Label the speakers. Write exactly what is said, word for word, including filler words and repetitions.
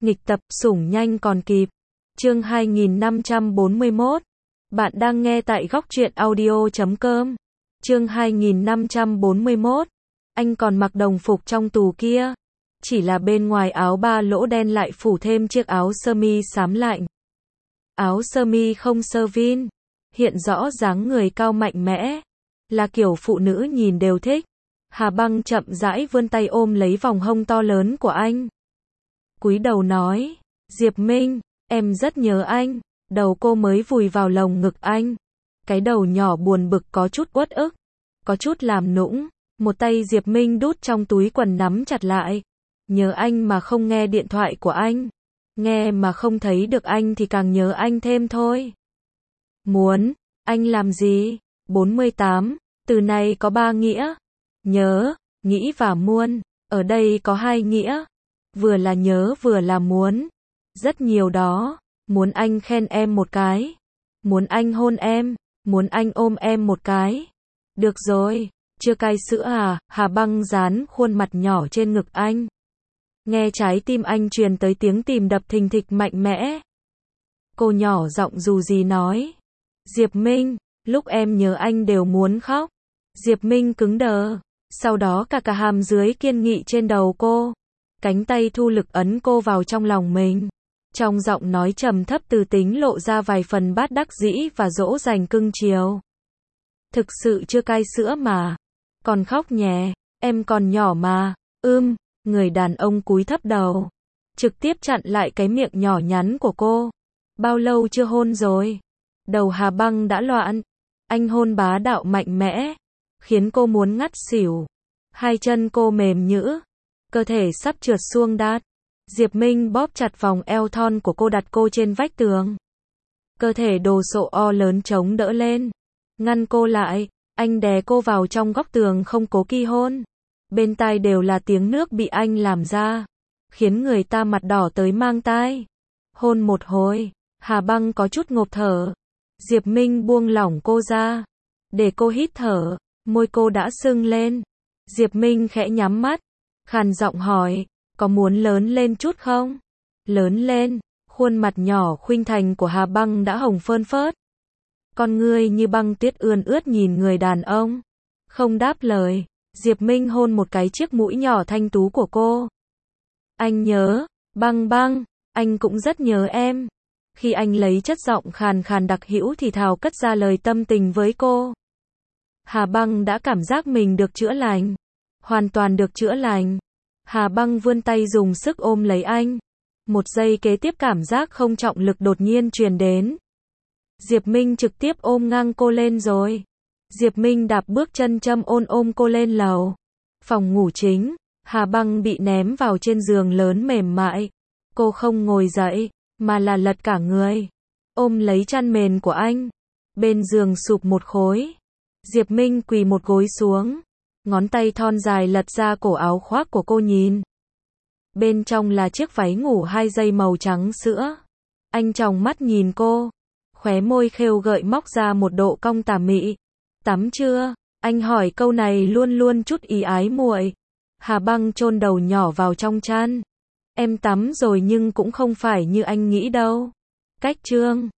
Speaker 1: Nghịch tập, sủng nhanh còn kịp. Chương hai nghìn năm trăm bốn mươi mốt. Bạn đang nghe tại góc truyện audio chấm com. Chương hai nghìn năm trăm bốn mươi mốt. Anh còn mặc đồng phục trong tù kia. Chỉ là bên ngoài áo ba lỗ đen lại phủ thêm chiếc áo sơ mi xám lạnh. Áo sơ mi không sơ vin, hiện rõ dáng người cao mạnh mẽ, là kiểu phụ nữ nhìn đều thích. Hà Băng chậm rãi vươn tay ôm lấy vòng hông to lớn của anh. Cúi đầu nói, Diệp Minh, em rất nhớ anh. Đầu cô mới vùi vào lồng ngực anh. Cái đầu nhỏ buồn bực có chút uất ức, có chút làm nũng. Một tay Diệp Minh đút trong túi quần nắm chặt lại. Nhớ anh mà không nghe điện thoại của anh. Nghe mà không thấy được anh thì càng nhớ anh thêm thôi. Muốn, anh làm gì? bốn mươi tám, từ này có ba nghĩa. Nhớ, nghĩ và muốn. Ở đây có hai nghĩa. Vừa là nhớ vừa là muốn. Rất nhiều đó. Muốn anh khen em một cái. Muốn anh hôn em. Muốn anh ôm em một cái. Được rồi, chưa cai sữa à? Hà Băng dán khuôn mặt nhỏ trên ngực anh. Nghe trái tim anh truyền tới tiếng tim đập thình thịch mạnh mẽ. Cô nhỏ giọng dù gì nói. Diệp Minh, lúc em nhớ anh đều muốn khóc. Diệp Minh cứng đờ. Sau đó cả cả hàm dưới kiên nghị trên đầu cô. Cánh tay thu lực ấn cô vào trong lòng mình. Trong giọng nói trầm thấp từ tính lộ ra vài phần bát đắc dĩ và dỗ dành cưng chiều. Thực sự chưa cai sữa mà. Còn khóc nhé, em còn nhỏ mà. Ưm, người đàn ông cúi thấp đầu. Trực tiếp chặn lại cái miệng nhỏ nhắn của cô. Bao lâu chưa hôn rồi? Đầu Hà Băng đã loạn. Anh hôn bá đạo mạnh mẽ. Khiến cô muốn ngất xỉu. Hai chân cô mềm nhũn. Cơ thể sắp trượt xuông đát. Diệp Minh bóp chặt vòng eo thon của cô, đặt cô trên vách tường. Cơ thể đồ sộ o lớn chống đỡ lên. Ngăn cô lại. Anh đè cô vào trong góc tường không cố kỳ hôn. Bên tai đều là tiếng nước bị anh làm ra. Khiến người ta mặt đỏ tới mang tai. Hôn một hồi. Hà Băng có chút ngộp thở. Diệp Minh buông lỏng cô ra. Để cô hít thở. Môi cô đã sưng lên. Diệp Minh khẽ nhắm mắt. Khàn giọng hỏi. Có muốn lớn lên chút không? Lớn lên. Khuôn mặt nhỏ khuynh thành của Hà Băng đã hồng phơn phớt. Con ngươi như băng tuyết ươn ướt nhìn người đàn ông. Không đáp lời. Diệp Minh hôn một cái chiếc mũi nhỏ thanh tú của cô. Anh nhớ. Băng Băng. Anh cũng rất nhớ em. Khi anh lấy chất giọng khàn khàn đặc hữu thì thào cất ra lời tâm tình với cô. Hà Băng đã cảm giác mình được chữa lành. Hoàn toàn được chữa lành. Hà Băng vươn tay dùng sức ôm lấy anh. Một giây kế tiếp cảm giác không trọng lực đột nhiên truyền đến. Diệp Minh trực tiếp ôm ngang cô lên rồi. Diệp Minh đạp bước chân châm ôn ôm cô lên lầu. Phòng ngủ chính. Hà Băng bị ném vào trên giường lớn mềm mại. Cô không ngồi dậy, mà là lật cả người. Ôm lấy chăn mền của anh. Bên giường sụp một khối. Diệp Minh quỳ một gối xuống. Ngón tay thon dài lật ra cổ áo khoác của cô nhìn. Bên trong là chiếc váy ngủ hai dây màu trắng sữa. Anh tròng mắt nhìn cô. Khóe môi khêu gợi móc ra một độ cong tà mị. Tắm chưa? Anh hỏi câu này luôn luôn chút ý ái muội. Hà Băng chôn đầu nhỏ vào trong chăn. Em tắm rồi nhưng cũng không phải như anh nghĩ đâu. Cách trương.